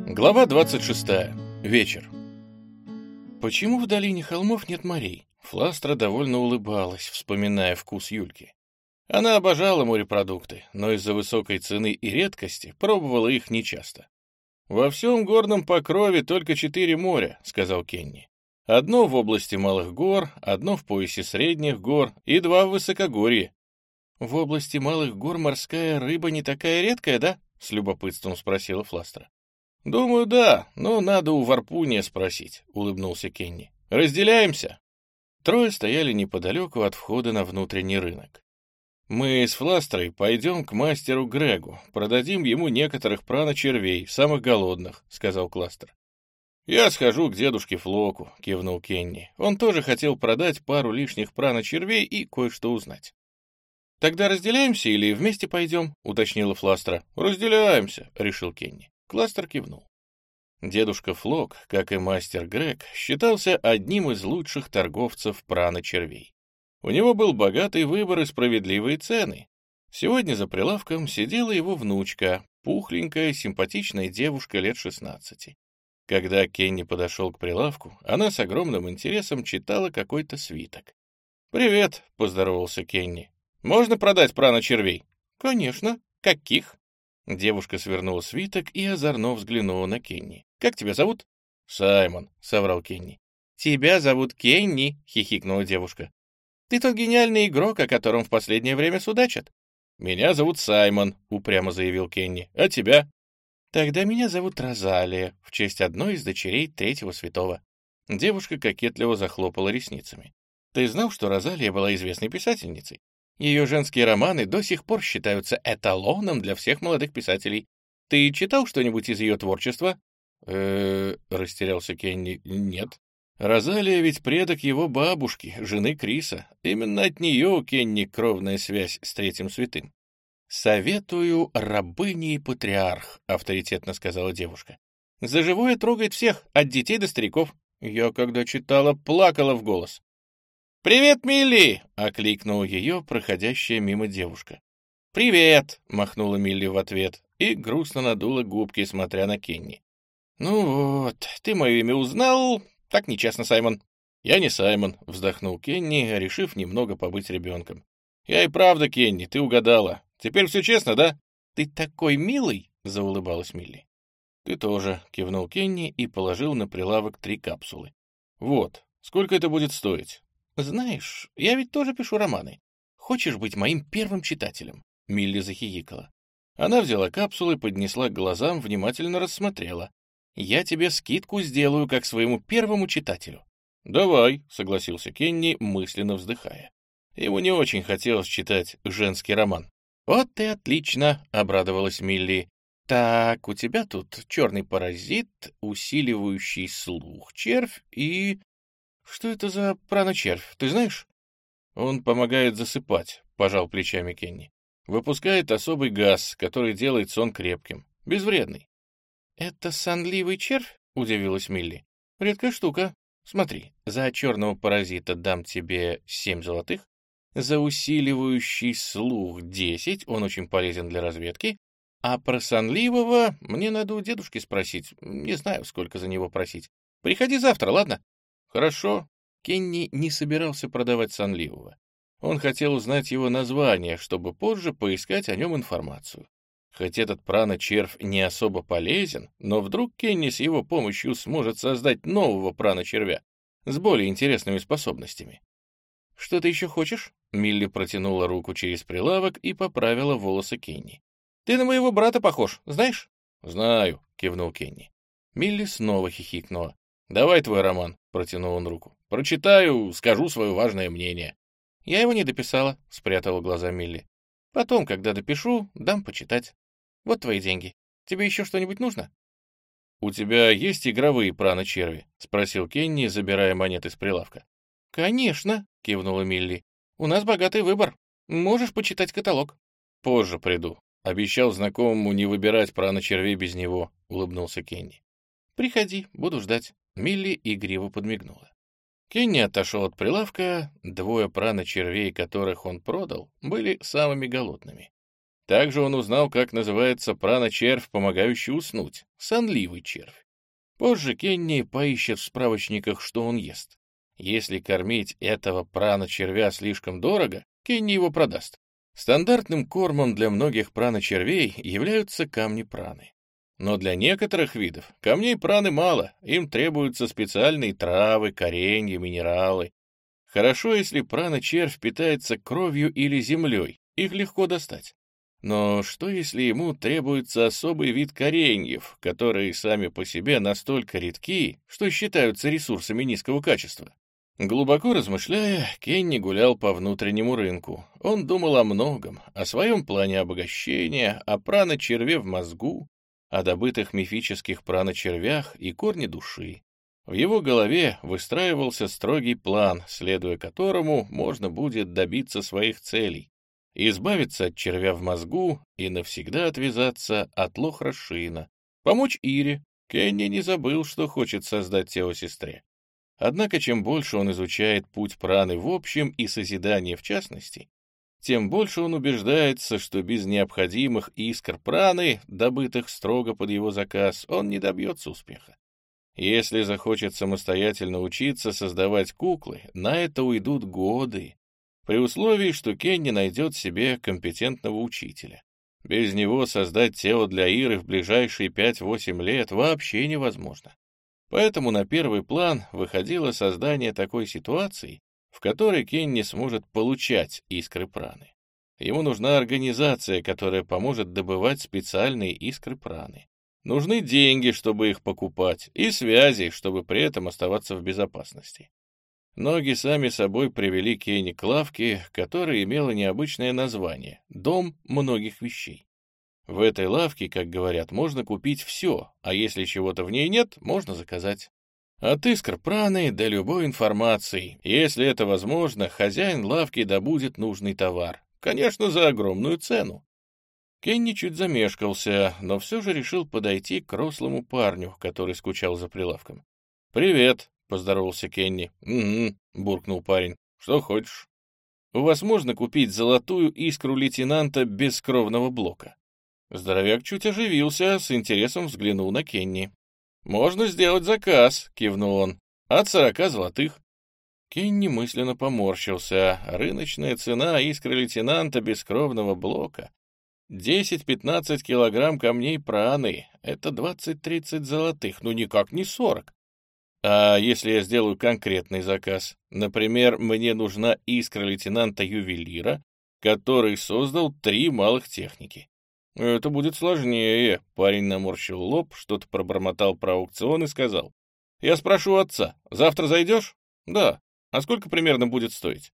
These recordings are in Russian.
Глава 26. Вечер. Почему в долине холмов нет морей? Фластра довольно улыбалась, вспоминая вкус Юльки. Она обожала морепродукты, но из-за высокой цены и редкости пробовала их нечасто. «Во всем горном покрове только 4 моря», — сказал Кенни. «Одно в области малых гор, одно в поясе средних гор и 2 в высокогорье». «В области малых гор морская рыба не такая редкая, да?» — с любопытством спросила Фластра. «Думаю, да, но надо у Варпуния спросить», — улыбнулся Кенни. «Разделяемся?» Трое стояли неподалеку от входа на внутренний рынок. «Мы с Фластрой пойдем к мастеру Грегу, продадим ему некоторых праночервей, самых голодных», — сказал Кластер. «Я схожу к дедушке Флоку», — кивнул Кенни. Он тоже хотел продать пару лишних праночервей и кое-что узнать. «Тогда разделяемся или вместе пойдем?» — уточнила Фластра. «Разделяемся», — решил Кенни. Кластер кивнул. Дедушка Флок, как и мастер Грег, считался одним из лучших торговцев праночервей. У него был богатый выбор и справедливые цены. Сегодня за прилавком сидела его внучка, пухленькая, симпатичная девушка лет 16. Когда Кенни подошел к прилавку, она с огромным интересом читала какой-то свиток. «Привет», — поздоровался Кенни. «Можно продать праночервей?» «Конечно. Каких?» Девушка свернула свиток и озорно взглянула на Кенни. «Как тебя зовут?» «Саймон», — соврал Кенни. «Тебя зовут Кенни», — хихикнула девушка. «Ты тот гениальный игрок, о котором в последнее время судачат». «Меня зовут Саймон», — упрямо заявил Кенни. «А тебя?» «Тогда меня зовут Розалия, в честь одной из дочерей третьего святого». Девушка кокетливо захлопала ресницами. «Ты знал, что Розалия была известной писательницей? Ее женские романы до сих пор считаются эталоном для всех молодых писателей. Ты читал что-нибудь из ее творчества?» Растерялся Кенни. «Нет». «Розалия ведь предок его бабушки, жены Криса. Именно от нее у Кенни кровная связь с Третьим Святым». «Советую рабыне и патриарх», — авторитетно сказала девушка. «За живое трогает всех, от детей до стариков». Я, когда читала, плакала в голос. «Привет, Милли!» — окликнула ее проходящая мимо девушка. «Привет!» — махнула Милли в ответ и грустно надула губки, смотря на Кенни. «Ну вот, ты мое имя узнал? Так нечестно, Саймон». «Я не Саймон», — вздохнул Кенни, решив немного побыть ребенком. «Я и правда, Кенни, ты угадала. Теперь все честно, да?» «Ты такой милый!» — заулыбалась Милли. «Ты тоже», — кивнул Кенни и положил на прилавок 3 капсулы. «Вот, сколько это будет стоить?» «Знаешь, я ведь тоже пишу романы. Хочешь быть моим первым читателем?» Милли захихикала. Она взяла капсулы, поднесла к глазам, внимательно рассмотрела. «Я тебе скидку сделаю, как своему первому читателю». «Давай», — согласился Кенни, мысленно вздыхая. Ему не очень хотелось читать женский роман. «Вот и отлично», — обрадовалась Милли. «Так, у тебя тут черный паразит, усиливающий слух, червь и... Что это за праночервь, ты знаешь?» «Он помогает засыпать», — пожал плечами Кенни. «Выпускает особый газ, который делает сон крепким, безвредный». «Это сонливый червь?» — удивилась Милли. «Редкая штука. Смотри, за черного паразита дам тебе 7 золотых, за усиливающий слух 10, он очень полезен для разведки, а про сонливого мне надо у дедушки спросить, не знаю, сколько за него просить. Приходи завтра, ладно?» «Хорошо». Кенни не собирался продавать сонливого. Он хотел узнать его название, чтобы позже поискать о нем информацию. Хоть этот праночервь не особо полезен, но вдруг Кенни с его помощью сможет создать нового праночервя с более интересными способностями. «Что ты еще хочешь?» Милли протянула руку через прилавок и поправила волосы Кенни. «Ты на моего брата похож, знаешь?» «Знаю», — кивнул Кенни. Милли снова хихикнула. «Давай твой роман», — протянул он руку. «Прочитаю, скажу свое важное мнение». «Я его не дописала», — спрятала глаза Милли. «Потом, когда допишу, дам почитать. Вот твои деньги. Тебе еще что-нибудь нужно?» «У тебя есть игровые праночерви?» — спросил Кенни, забирая монеты с прилавка. «Конечно», — кивнула Милли. «У нас богатый выбор. Можешь почитать каталог». «Позже приду. Обещал знакомому не выбирать праночервей без него», — улыбнулся Кенни. «Приходи, буду ждать». Милли игриво подмигнула. Кенни отошел от прилавка, 2 праночервей, которых он продал, были самыми голодными. Также он узнал, как называется прана-червь, помогающий уснуть — сонливый червь. Позже Кенни поищет в справочниках, что он ест. Если кормить этого прана-червя слишком дорого, Кенни его продаст. Стандартным кормом для многих прана-червей являются камни праны. Но для некоторых видов камней праны мало, им требуются специальные травы, коренья, минералы. Хорошо, если прана-червь питается кровью или землей, их легко достать. Но что, если ему требуется особый вид кореньев, которые сами по себе настолько редки, что считаются ресурсами низкого качества? Глубоко размышляя, Кенни гулял по внутреннему рынку. Он думал о многом, о своем плане обогащения, о прана-черве в мозгу, о добытых мифических прана-червях и корне души. В его голове выстраивался строгий план, следуя которому можно будет добиться своих целей. Избавиться от червя в мозгу и навсегда отвязаться от Лохрашина. Помочь Ире. Кенни не забыл, что хочет создать Тео-сестре. Однако, чем больше он изучает путь праны в общем и созидание в частности, тем больше он убеждается, что без необходимых искр праны, добытых строго под его заказ, он не добьется успеха. Если захочет самостоятельно учиться создавать куклы, на это уйдут годы, при условии, что Кенни найдет себе компетентного учителя. Без него создать тело для Иры в ближайшие 5-8 лет вообще невозможно. Поэтому на первый план выходило создание такой ситуации, в которой Кенни сможет получать искры праны. Ему нужна организация, которая поможет добывать специальные искры праны. Нужны деньги, чтобы их покупать, и связи, чтобы при этом оставаться в безопасности. Ноги сами собой привели Кенни к лавке, которая имела необычное название — «Дом многих вещей». В этой лавке, как говорят, можно купить все, а если чего-то в ней нет, можно заказать. От искр праны до любой информации. Если это возможно, хозяин лавки добудет нужный товар. Конечно, за огромную цену. Кенни чуть замешкался, но все же решил подойти к рослому парню, который скучал за прилавком. «Привет», — поздоровался Кенни. «Угу», — буркнул парень. «Что хочешь?» «У вас можно купить золотую искру лейтенанта без кровного блока?» Здоровяк чуть оживился, с интересом взглянул на Кенни. «Можно сделать заказ», — кивнул он. «От 40 золотых». Кенни мысленно поморщился. Рыночная цена искры лейтенанта без кровного блока. 10-15 килограмм камней праны — это 20-30 золотых, ну никак не 40. А если я сделаю конкретный заказ? Например, мне нужна искра лейтенанта-ювелира, который создал 3 малых техники. Это будет сложнее. Парень наморщил лоб, что-то пробормотал про аукцион и сказал. Я спрошу отца, завтра зайдешь? Да. А сколько примерно будет стоить?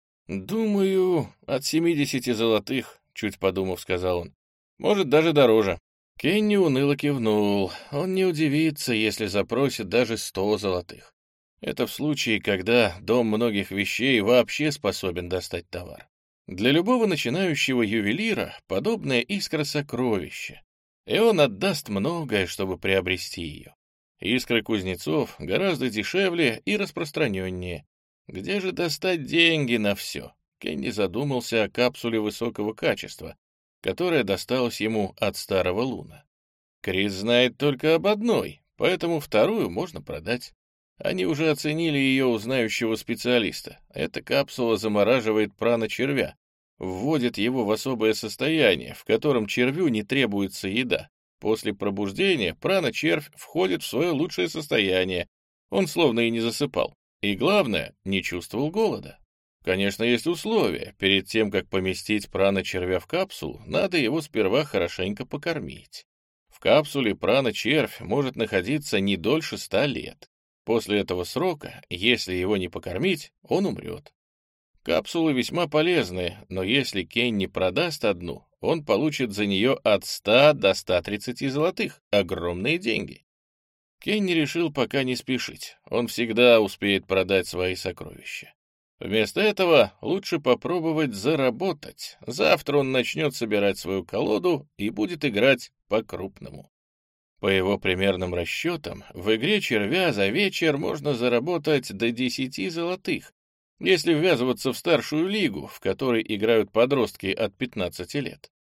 Думаю, от 70 золотых, чуть подумав, сказал он. Может, даже дороже. Кенни уныло кивнул. Он не удивится, если запросит даже 100 золотых. Это в случае, когда дом многих вещей вообще способен достать товар. Для любого начинающего ювелира подобная искра — сокровище, и он отдаст многое, чтобы приобрести ее. Искры кузнецов гораздо дешевле и распространеннее. Где же достать деньги на все? Кенни задумался о капсуле высокого качества, которая досталась ему от старого Луна. Крис знает только об одной, поэтому вторую можно продать. Они уже оценили ее у знающего специалиста. Эта капсула замораживает прана-червя, вводит его в особое состояние, в котором червю не требуется еда. После пробуждения прана-червь входит в свое лучшее состояние. Он словно и не засыпал. И главное, не чувствовал голода. Конечно, есть условия. Перед тем, как поместить прана-червя в капсулу, надо его сперва хорошенько покормить. В капсуле прана-червь может находиться не дольше 100 лет. После этого срока, если его не покормить, он умрет. Капсулы весьма полезны, но если Кенни продаст одну, он получит за нее от 100 до 130 золотых. Огромные деньги. Кенни решил пока не спешить. Он всегда успеет продать свои сокровища. Вместо этого лучше попробовать заработать. Завтра он начнет собирать свою колоду и будет играть по-крупному. По его примерным расчетам, в игре червя за вечер можно заработать до 10 золотых, если ввязываться в старшую лигу, в которой играют подростки от 15 лет.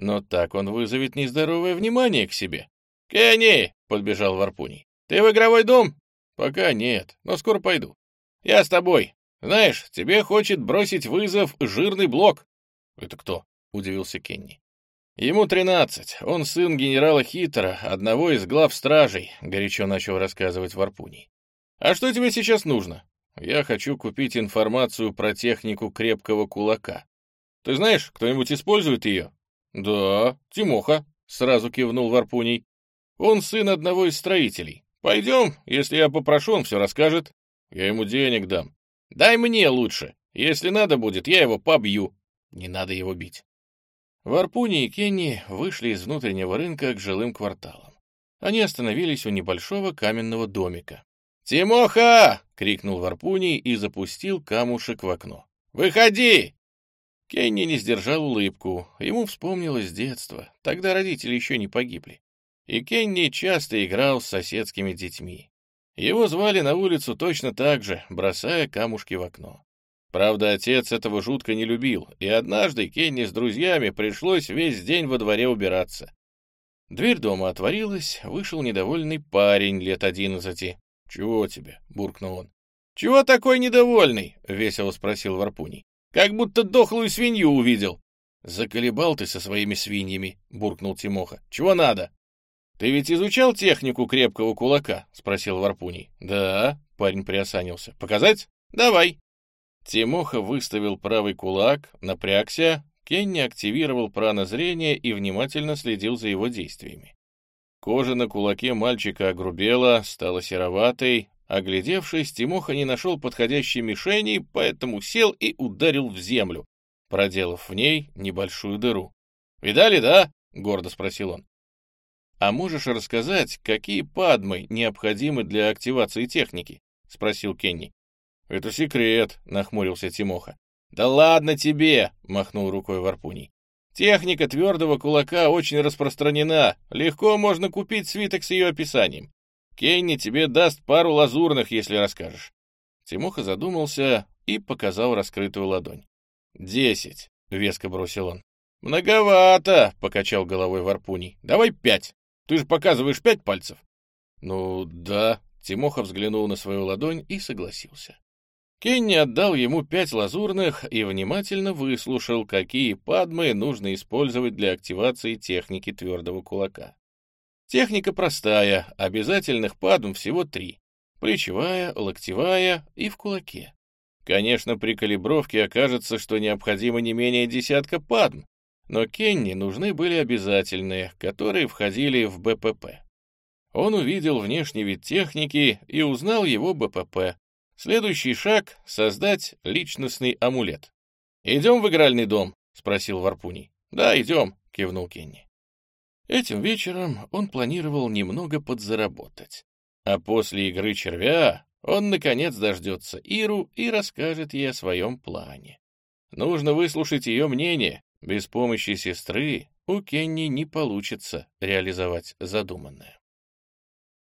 но так он вызовет нездоровое внимание к себе. «Кенни!» — подбежал Варпуний. «Ты в игровой дом?» «Пока нет, но скоро пойду. Я с тобой. Знаешь, тебе хочет бросить вызов жирный блок». «Это кто?» — удивился Кенни. «Ему 13. Он сын генерала Хитера, одного из глав стражей», — горячо начал рассказывать Варпуний. «А что тебе сейчас нужно?» «Я хочу купить информацию про технику крепкого кулака. Ты знаешь, кто-нибудь использует ее?» «Да, Тимоха», — сразу кивнул Варпуний. «Он сын одного из строителей. Пойдем, если я попрошу, он все расскажет. Я ему денег дам. Дай мне лучше. Если надо будет, я его побью». «Не надо его бить». Варпуний и Кенни вышли из внутреннего рынка к жилым кварталам. Они остановились у небольшого каменного домика. «Тимоха!» — крикнул Варпуний и запустил камушек в окно. «Выходи!» Кенни не сдержал улыбку. Ему вспомнилось детство. Тогда родители еще не погибли. И Кенни часто играл с соседскими детьми. Его звали на улицу точно так же, бросая камушки в окно. Правда, отец этого жутко не любил, и однажды Кенни с друзьями пришлось весь день во дворе убираться. Дверь дома отворилась, вышел недовольный парень лет 11. «Чего тебе?» — буркнул он. «Чего такой недовольный?» — весело спросил Варпуний. «Как будто дохлую свинью увидел». «Заколебал ты со своими свиньями», — буркнул Тимоха. «Чего надо?» «Ты ведь изучал технику крепкого кулака?» — спросил Варпуний. «Да», — парень приосанился. «Показать?» «Давай». Тимоха выставил правый кулак, напрягся, Кенни активировал пранозрение и внимательно следил за его действиями. Кожа на кулаке мальчика огрубела, стала сероватой. Оглядевшись, Тимоха не нашел подходящей мишени, поэтому сел и ударил в землю, проделав в ней небольшую дыру. «Видали, да?» — гордо спросил он. «А можешь рассказать, какие падмы необходимы для активации техники?» — спросил Кенни. «Это секрет», — нахмурился Тимоха. «Да ладно тебе!» — махнул рукой Варпуний. «Техника твердого кулака очень распространена. Легко можно купить свиток с ее описанием. Кенни тебе даст пару лазурных, если расскажешь». Тимоха задумался и показал раскрытую ладонь. 10, — веско бросил он. «Многовато», — покачал головой Варпуний. «Давай 5. Ты же показываешь 5 пальцев». «Ну да», — Тимоха взглянул на свою ладонь и согласился. Кенни отдал ему 5 лазурных и внимательно выслушал, какие падмы нужно использовать для активации техники твердого кулака. Техника простая, обязательных падм всего 3. Плечевая, локтевая и в кулаке. Конечно, при калибровке окажется, что необходимо не менее 10 падм, но Кенни нужны были обязательные, которые входили в БПП. Он увидел внешний вид техники и узнал его БПП. Следующий шаг — создать личностный амулет. «Идем в игральный дом?» — спросил Варпуний. «Да, идем», — кивнул Кенни. Этим вечером он планировал немного подзаработать. А после игры червя он, наконец, дождется Иру и расскажет ей о своем плане. Нужно выслушать ее мнение. Без помощи сестры у Кенни не получится реализовать задуманное.